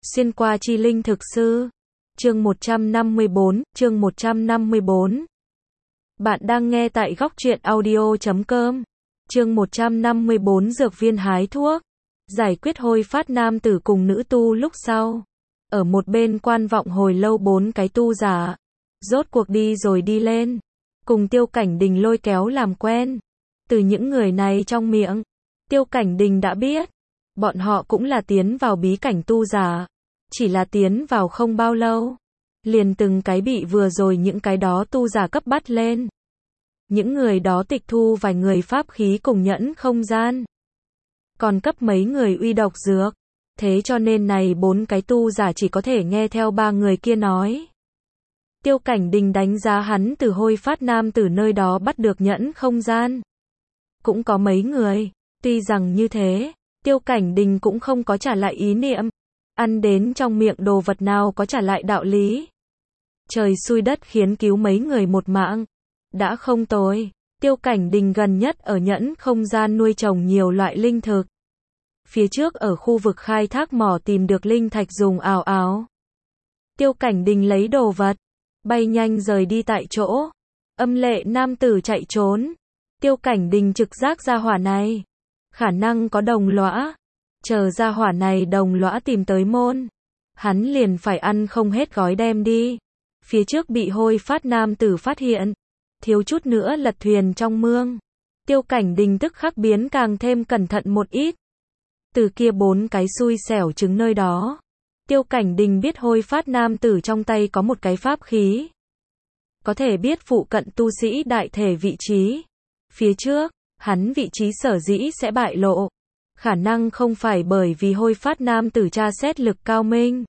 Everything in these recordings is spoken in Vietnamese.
Xuyên qua chi linh thực sư. Chương 154, chương 154. Bạn đang nghe tại góc truyện audio.com. Chương 154 dược viên hái thuốc. Giải quyết hôi phát nam tử cùng nữ tu lúc sau. Ở một bên quan vọng hồi lâu bốn cái tu giả. Rốt cuộc đi rồi đi lên. Cùng Tiêu Cảnh Đình lôi kéo làm quen. Từ những người này trong miệng, Tiêu Cảnh Đình đã biết. Bọn họ cũng là tiến vào bí cảnh tu giả. Chỉ là tiến vào không bao lâu. Liền từng cái bị vừa rồi những cái đó tu giả cấp bắt lên. Những người đó tịch thu vài người pháp khí cùng nhẫn không gian. Còn cấp mấy người uy độc dược. Thế cho nên này bốn cái tu giả chỉ có thể nghe theo ba người kia nói. Tiêu Cảnh Đình đánh giá hắn từ hôi phát nam từ nơi đó bắt được nhẫn không gian. Cũng có mấy người. Tuy rằng như thế, Tiêu Cảnh Đình cũng không có trả lại ý niệm. Ăn đến trong miệng đồ vật nào có trả lại đạo lý. Trời xui đất khiến cứu mấy người một mạng. Đã không tồi. Tiêu Cảnh Đình gần nhất ở nhẫn không gian nuôi trồng nhiều loại linh thực. Phía trước ở khu vực khai thác mỏ tìm được linh thạch dùng ào ào. Tiêu Cảnh Đình lấy đồ vật, bay nhanh rời đi tại chỗ. Âm lệ nam tử chạy trốn. Tiêu Cảnh Đình trực giác ra hỏa này. Khả năng có đồng lõa. Chờ ra hỏa này đồng lõa tìm tới môn. Hắn liền phải ăn không hết gói đem đi. Phía trước bị hôi phát nam tử phát hiện. Thiếu chút nữa lật thuyền trong mương. Tiêu Cảnh Đình tức khắc biến càng thêm cẩn thận một ít. Từ kia bốn cái xui xẻo trứng nơi đó. Tiêu Cảnh Đình biết hôi phát nam tử trong tay có một cái pháp khí. Có thể biết phụ cận tu sĩ đại thể vị trí. Phía trước, hắn vị trí sở dĩ sẽ bại lộ. Khả năng không phải bởi vì hôi phát nam tử tra xét lực cao minh.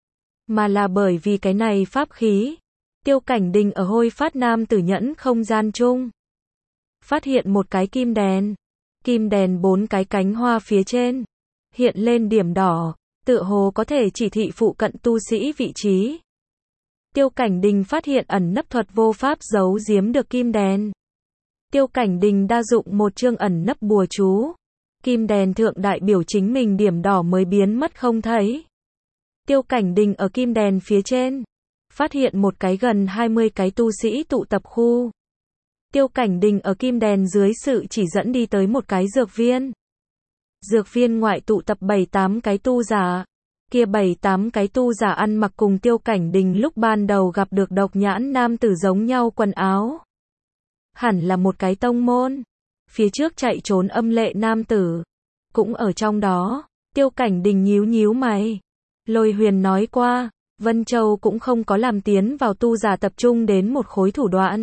Mà là bởi vì cái này pháp khí. Tiêu Cảnh Đình ở hôi phát nam tử nhẫn không gian chung. Phát hiện một cái kim đèn. Kim đèn bốn cái cánh hoa phía trên. Hiện lên điểm đỏ. Tựa hồ có thể chỉ thị phụ cận tu sĩ vị trí. Tiêu Cảnh Đình phát hiện ẩn nấp thuật vô pháp giấu giếm được kim đèn. Tiêu Cảnh Đình đa dụng một chương ẩn nấp bùa chú. Kim đèn thượng đại biểu chính mình điểm đỏ mới biến mất không thấy. Tiêu Cảnh Đình ở kim đèn phía trên. Phát hiện một cái gần 20 cái tu sĩ tụ tập khu. Tiêu Cảnh Đình ở kim đèn dưới sự chỉ dẫn đi tới một cái dược viên. Dược viên ngoại tụ tập 7-8 cái tu giả. Kia 7-8 cái tu giả ăn mặc cùng Tiêu Cảnh Đình lúc ban đầu gặp được độc nhãn nam tử giống nhau quần áo. Hẳn là một cái tông môn. Phía trước chạy trốn âm lệ nam tử. Cũng ở trong đó. Tiêu Cảnh Đình nhíu nhíu mày. Lôi Huyền nói qua, Vân Châu cũng không có làm tiến vào tu giả tập trung đến một khối thủ đoạn.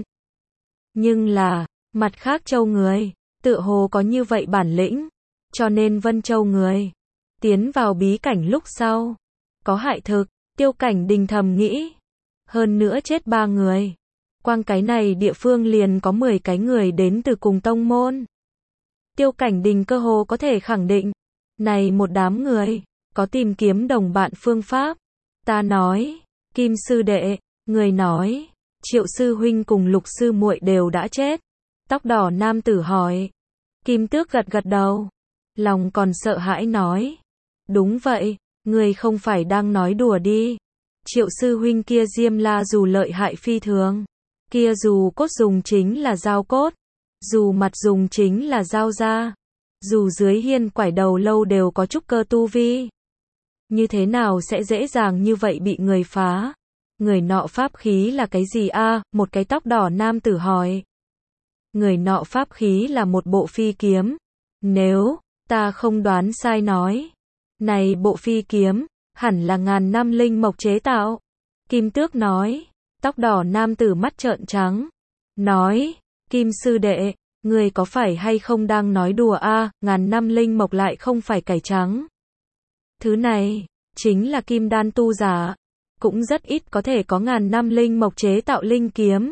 Nhưng là, mặt khác châu người, tựa hồ có như vậy bản lĩnh. Cho nên Vân Châu người, tiến vào bí cảnh lúc sau. Có hại thực, Tiêu Cảnh Đình thầm nghĩ. Hơn nữa chết 3 người. Quang cái này địa phương liền có 10 cái người đến từ cùng tông môn. Tiêu Cảnh Đình cơ hồ có thể khẳng định. Này một đám người, có tìm kiếm đồng bạn phương pháp. Ta nói, Kim sư đệ, người nói, Triệu sư huynh cùng Lục sư muội đều đã chết. Tóc đỏ nam tử hỏi. Kim Tước gật gật đầu. Lòng còn sợ hãi nói. Đúng vậy, người không phải đang nói đùa đi. Triệu sư huynh kia diêm la dù lợi hại phi thường. Kia dù cốt dùng chính là dao cốt. Dù mặt dùng chính là dao da. Dù dưới hiên quải đầu lâu đều có trúc cơ tu vi. Như thế nào sẽ dễ dàng như vậy bị người phá? Người nọ pháp khí là cái gì a? Một cái tóc đỏ nam tử hỏi. Người nọ pháp khí là một bộ phi kiếm. Nếu ta không đoán sai nói. Này bộ phi kiếm, hẳn là ngàn năm linh mộc chế tạo. Kim Tước nói. Tóc đỏ nam tử mắt trợn trắng. Nói, Kim sư đệ, người có phải hay không đang nói đùa a? Ngàn năm linh mộc lại không phải cải trắng. Thứ này, chính là kim đan tu giả. Cũng rất ít có thể có ngàn năm linh mộc chế tạo linh kiếm.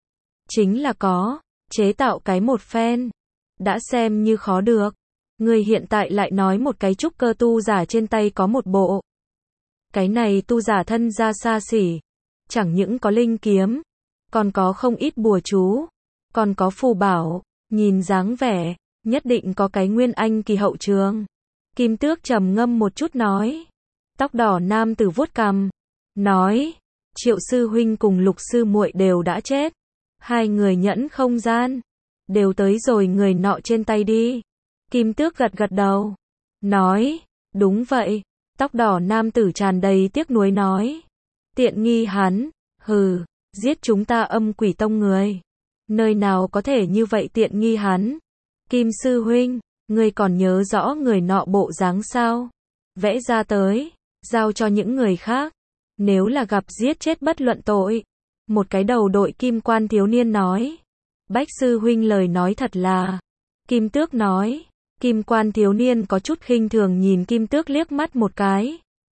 Chính là có, chế tạo cái một phen. Đã xem như khó được. Người hiện tại lại nói một cái trúc cơ tu giả trên tay có một bộ. Cái này tu giả thân ra xa xỉ. Chẳng những có linh kiếm, còn có không ít bùa chú, còn có phù bảo, nhìn dáng vẻ, nhất định có cái nguyên anh kỳ hậu trường. Kim Tước trầm ngâm một chút nói. Tóc đỏ nam tử vuốt cằm, nói, Triệu sư huynh cùng Lục sư muội đều đã chết. Hai người nhẫn không gian, đều tới rồi người nọ trên tay đi. Kim Tước gật gật đầu, nói, đúng vậy. Tóc đỏ nam tử tràn đầy tiếc nuối nói, tiện nghi hắn, hừ, giết chúng ta Âm Quỷ Tông người. Nơi nào có thể như vậy tiện nghi hắn. Kim sư huynh, ngươi còn nhớ rõ người nọ bộ dáng sao? Vẽ ra tới, giao cho những người khác. Nếu là gặp giết chết bất luận tội. Một cái đầu đội kim quan thiếu niên nói. Bách sư huynh lời nói thật là. Kim Tước nói. Kim quan thiếu niên có chút khinh thường nhìn Kim Tước liếc mắt một cái.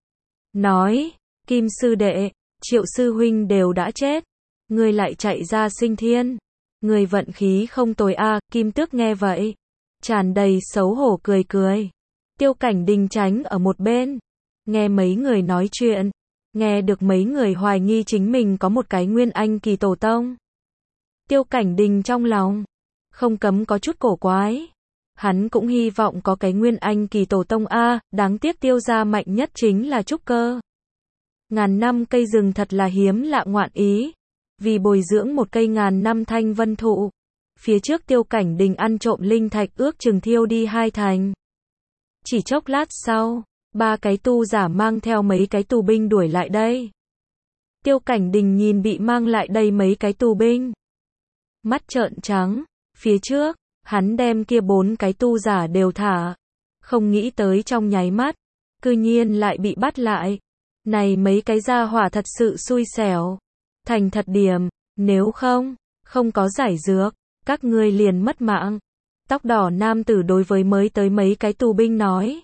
Nói, Kim sư đệ, Triệu sư huynh đều đã chết. Ngươi lại chạy ra sinh thiên. Ngươi vận khí không tồi a. Kim Tước nghe vậy, tràn đầy xấu hổ cười cười. Tiêu Cảnh Đình tránh ở một bên, nghe mấy người nói chuyện, nghe được mấy người hoài nghi chính mình có một cái Nguyên Anh kỳ tổ tông. Tiêu Cảnh Đình trong lòng không cấm có chút cổ quái. Hắn cũng hy vọng có cái Nguyên Anh kỳ tổ tông a, đáng tiếc Tiêu gia mạnh nhất chính là trúc cơ. Ngàn năm cây rừng thật là hiếm lạ ngoạn ý. Vì bồi dưỡng một cây ngàn năm thanh vân thụ, phía trước Tiêu Cảnh Đình ăn trộm linh thạch ước chừng thiêu đi 2 thành. Chỉ chốc lát sau, 3 cái tu giả mang theo mấy cái tù binh đuổi lại đây. Tiêu Cảnh Đình nhìn bị mang lại đây mấy cái tù binh, mắt trợn trắng. Phía trước, hắn đem kia 4 cái tu giả đều thả, không nghĩ tới trong nháy mắt, cư nhiên lại bị bắt lại. Này mấy cái gia hỏa thật sự xui xẻo. Thành thật điểm, nếu không có giải dược, các ngươi liền mất mạng. Tóc đỏ nam tử đối với mới tới mấy cái tù binh nói.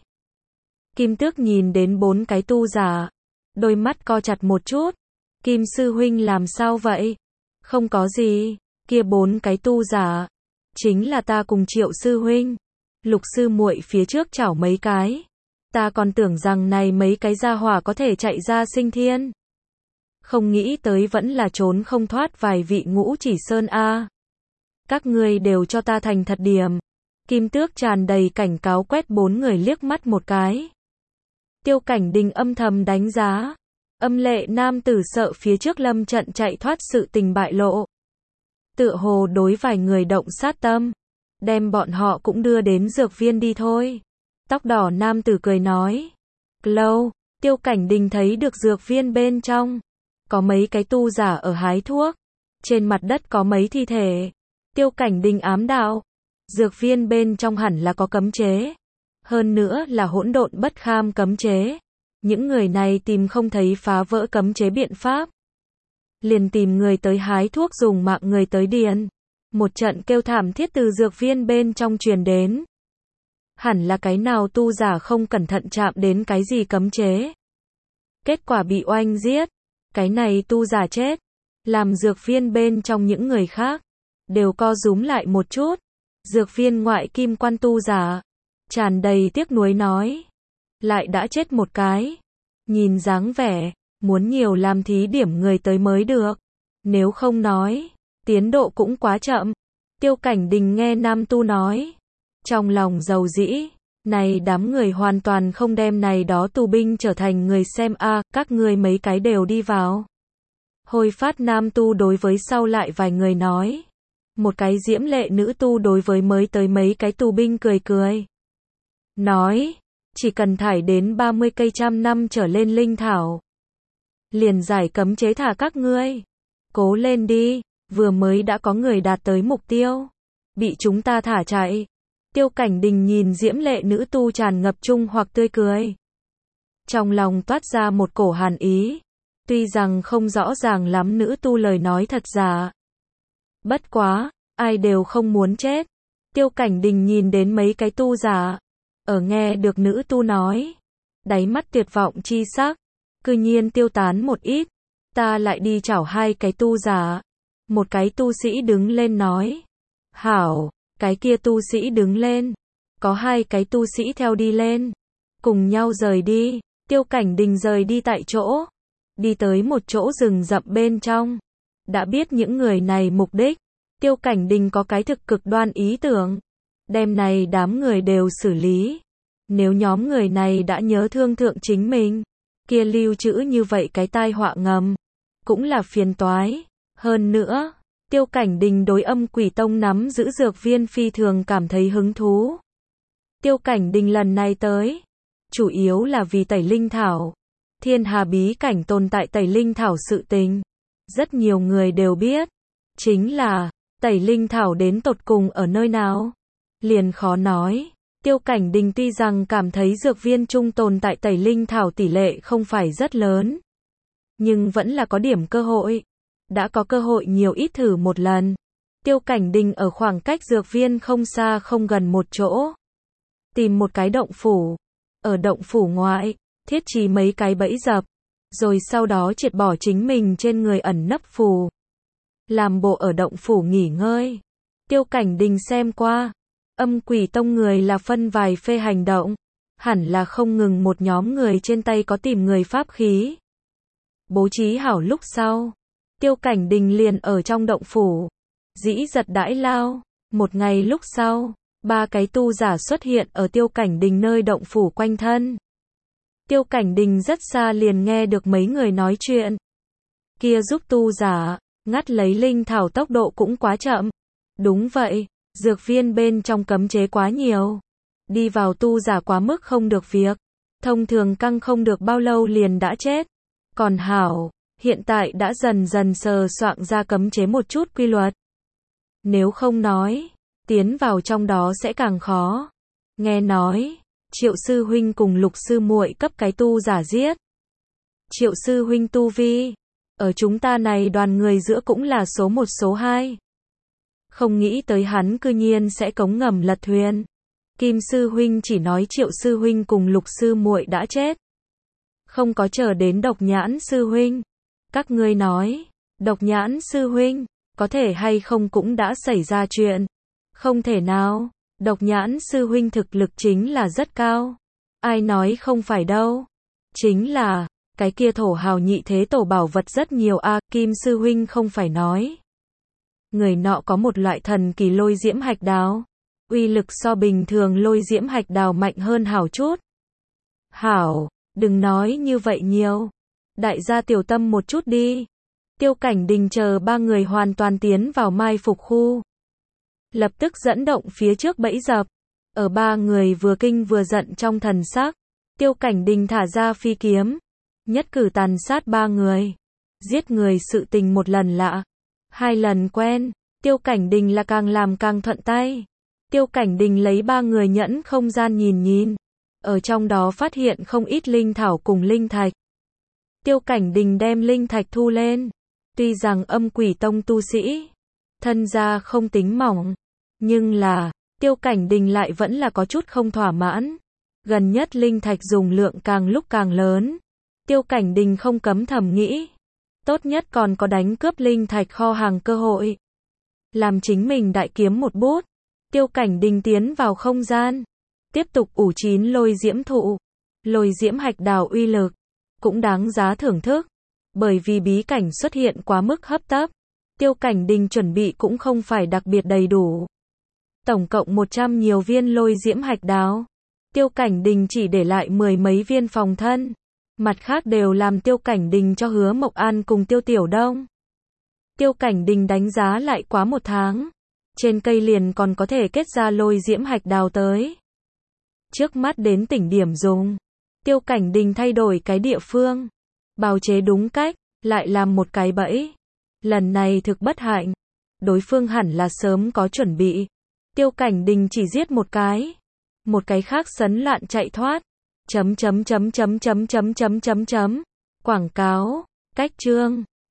Kim Tước nhìn đến 4 cái tu giả, đôi mắt co chặt một chút. Kim sư huynh làm sao vậy? Không có gì, kia 4 cái tu giả chính là ta cùng Triệu sư huynh. Lục sư muội phía trước chảo mấy cái, ta còn tưởng rằng này mấy cái gia hỏa có thể chạy ra sinh thiên. Không nghĩ tới vẫn là trốn không thoát vài vị Ngũ Chỉ Sơn a. Các ngươi đều cho ta thành thật điểm. Kim Tước tràn đầy cảnh cáo quét 4 người liếc mắt một cái. Tiêu Cảnh Đình âm thầm đánh giá. Âm lệ nam tử sợ phía trước lâm trận chạy thoát sự tình bại lộ. Tựa hồ đối vài người động sát tâm. Đem bọn họ cũng đưa đến dược viên đi thôi. Tóc đỏ nam tử cười nói. Lâu, Tiêu Cảnh Đình thấy được dược viên bên trong. Có mấy cái tu giả ở hái thuốc. Trên mặt đất có mấy thi thể. Tiêu Cảnh Đình ám đạo. Dược viên bên trong hẳn là có cấm chế. Hơn nữa là hỗn độn bất kham cấm chế. Những người này tìm không thấy phá vỡ cấm chế biện pháp. Liền tìm người tới hái thuốc dùng mạng người tới điền. Một trận kêu thảm thiết từ dược viên bên trong truyền đến. Hẳn là cái nào tu giả không cẩn thận chạm đến cái gì cấm chế. Kết quả bị oanh giết. Cái này tu giả chết. Làm dược viên bên trong những người khác đều co rúm lại một chút. Dược viên ngoại kim quan tu giả tràn đầy tiếc nuối nói. Lại đã chết một cái. Nhìn dáng vẻ, muốn nhiều làm thí điểm người tới mới được. Nếu không nói, tiến độ cũng quá chậm. Tiêu Cảnh Đình nghe nam tu nói. Trong lòng dầu dĩ, này đám người hoàn toàn không đem này đó tù binh trở thành người xem a, các ngươi mấy cái đều đi vào. Hồi phát nam tu đối với sau lại vài người nói. Một cái diễm lệ nữ tu đối với mới tới mấy cái tù binh cười cười. Nói, chỉ cần thải đến 30 cây trăm năm trở lên linh thảo. Liền giải cấm chế thả các ngươi. Cố lên đi, vừa mới đã có người đạt tới mục tiêu. Bị chúng ta thả chạy. Tiêu Cảnh Đình nhìn diễm lệ nữ tu tràn ngập trung hoặc tươi cười. Trong lòng toát ra một cổ hàn ý. Tuy rằng không rõ ràng lắm nữ tu lời nói thật giả. Bất quá, ai đều không muốn chết. Tiêu Cảnh Đình nhìn đến mấy cái tu giả. Ở nghe được nữ tu nói. Đáy mắt tuyệt vọng chi sắc. Cư nhiên tiêu tán một ít. Ta lại đi chảo 2 cái tu giả. Một cái tu sĩ đứng lên nói. Hảo, cái kia tu sĩ đứng lên. Có 2 cái tu sĩ theo đi lên. Cùng nhau rời đi. Tiêu Cảnh Đình rời đi tại chỗ. Đi tới một chỗ rừng rậm bên trong. Đã biết những người này mục đích. Tiêu Cảnh Đình có cái thực cực đoan ý tưởng. Đêm này đám người đều xử lý. Nếu nhóm người này đã nhớ thương thượng chính mình, kia lưu trữ như vậy cái tai họa ngầm, cũng là phiền toái. Hơn nữa, Tiêu Cảnh Đình đối Âm Quỷ Tông nắm giữ dược viên phi thường cảm thấy hứng thú. Tiêu Cảnh Đình lần này tới, chủ yếu là vì tẩy linh thảo. Thiên Hà bí cảnh tồn tại tẩy linh thảo sự tình. Rất nhiều người đều biết. Chính là, tẩy linh thảo đến tột cùng ở nơi nào? Liền khó nói. Tiêu Cảnh Đình tuy rằng cảm thấy dược viên trung tồn tại tẩy linh thảo tỷ lệ không phải rất lớn. Nhưng vẫn là có điểm cơ hội. Đã có cơ hội nhiều ít thử một lần. Tiêu Cảnh Đình ở khoảng cách dược viên không xa không gần một chỗ. Tìm một cái động phủ. Ở động phủ ngoại, thiết trí mấy cái bẫy dập. Rồi sau đó triệt bỏ chính mình trên người ẩn nấp phù. Làm bộ ở động phủ nghỉ ngơi. Tiêu Cảnh Đình xem qua. Âm Quỷ Tông người là phân vài phê hành động. Hẳn là không ngừng một nhóm người trên tay có tìm người pháp khí. Bố trí hảo lúc sau. Tiêu Cảnh Đình liền ở trong động phủ. Dĩ giật đãi lao. Một ngày lúc sau, 3 cái tu giả xuất hiện ở Tiêu Cảnh Đình nơi động phủ quanh thân. Tiêu Cảnh Đình rất xa liền nghe được mấy người nói chuyện. Kia giúp tu giả, ngắt lấy linh thảo tốc độ cũng quá chậm. Đúng vậy, dược viên bên trong cấm chế quá nhiều. Đi vào tu giả quá mức không được việc. Thông thường căng không được bao lâu liền đã chết. Còn hảo, hiện tại đã dần dần sờ soạn ra cấm chế một chút quy luật. Nếu không nói, tiến vào trong đó sẽ càng khó. Nghe nói, Triệu sư huynh cùng Lục sư muội cấp cái tu giả giết. Triệu sư huynh tu vi, ở chúng ta này đoàn người giữa cũng là số 1 số 2. Không nghĩ tới hắn cư nhiên sẽ cống ngầm lật thuyền. Kim sư huynh chỉ nói Triệu sư huynh cùng Lục sư muội đã chết. Không có chờ đến Độc Nhãn sư huynh. Các ngươi nói, Độc Nhãn sư huynh, có thể hay không cũng đã xảy ra chuyện. Không thể nào, Độc Nhãn sư huynh thực lực chính là rất cao. Ai nói không phải đâu. Chính là, cái kia thổ hào nhị thế tổ bảo vật rất nhiều a. Kim sư huynh không phải nói. Người nọ có một loại thần kỳ lôi diễm hạch đào. Uy lực so bình thường lôi diễm hạch đào mạnh hơn hảo chút. Hảo, đừng nói như vậy nhiều. Đại gia tiểu tâm một chút đi. Tiêu Cảnh Đình chờ 3 người hoàn toàn tiến vào mai phục khu. Lập tức dẫn động phía trước bẫy dập. Ở 3 người vừa kinh vừa giận trong thần sắc. Tiêu Cảnh Đình thả ra phi kiếm. Nhất cử tàn sát 3 người. Giết người sự tình một lần lạ. 2 lần quen. Tiêu Cảnh Đình là càng làm càng thuận tay. Tiêu Cảnh Đình lấy 3 người nhẫn không gian nhìn. Ở trong đó phát hiện không ít linh thảo cùng linh thạch. Tiêu Cảnh Đình đem linh thạch thu lên. Tuy rằng Âm Quỷ Tông tu sĩ, thân gia không tính mỏng, nhưng là, Tiêu Cảnh Đình lại vẫn là có chút không thỏa mãn. Gần nhất linh thạch dùng lượng càng lúc càng lớn. Tiêu Cảnh Đình không cấm thầm nghĩ. Tốt nhất còn có đánh cướp linh thạch kho hàng cơ hội. Làm chính mình đại kiếm một bút. Tiêu Cảnh Đình tiến vào không gian. Tiếp tục ủ chín lôi diễm thụ. Lôi diễm hạch đào uy lực. Cũng đáng giá thưởng thức. Bởi vì bí cảnh xuất hiện quá mức hấp tấp. Tiêu Cảnh Đình chuẩn bị cũng không phải đặc biệt đầy đủ. Tổng cộng 100 nhiều viên lôi diễm hạch đào. Tiêu Cảnh Đình chỉ để lại 10 mấy viên phòng thân. Mặt khác đều làm Tiêu Cảnh Đình cho Hứa Mộc An cùng Tiêu Tiểu Đông. Tiêu Cảnh Đình đánh giá lại quá 1 tháng. Trên cây liền còn có thể kết ra lôi diễm hạch đào tới. Trước mắt đến tỉnh điểm dùng. Tiêu Cảnh Đình thay đổi cái địa phương. Bào chế đúng cách, lại làm một cái bẫy. Lần này thực bất hạnh. Đối phương hẳn là sớm có chuẩn bị. Tiêu Cảnh Đình chỉ giết một cái. Một cái khác sấn loạn chạy thoát. Quảng cáo, cách chương.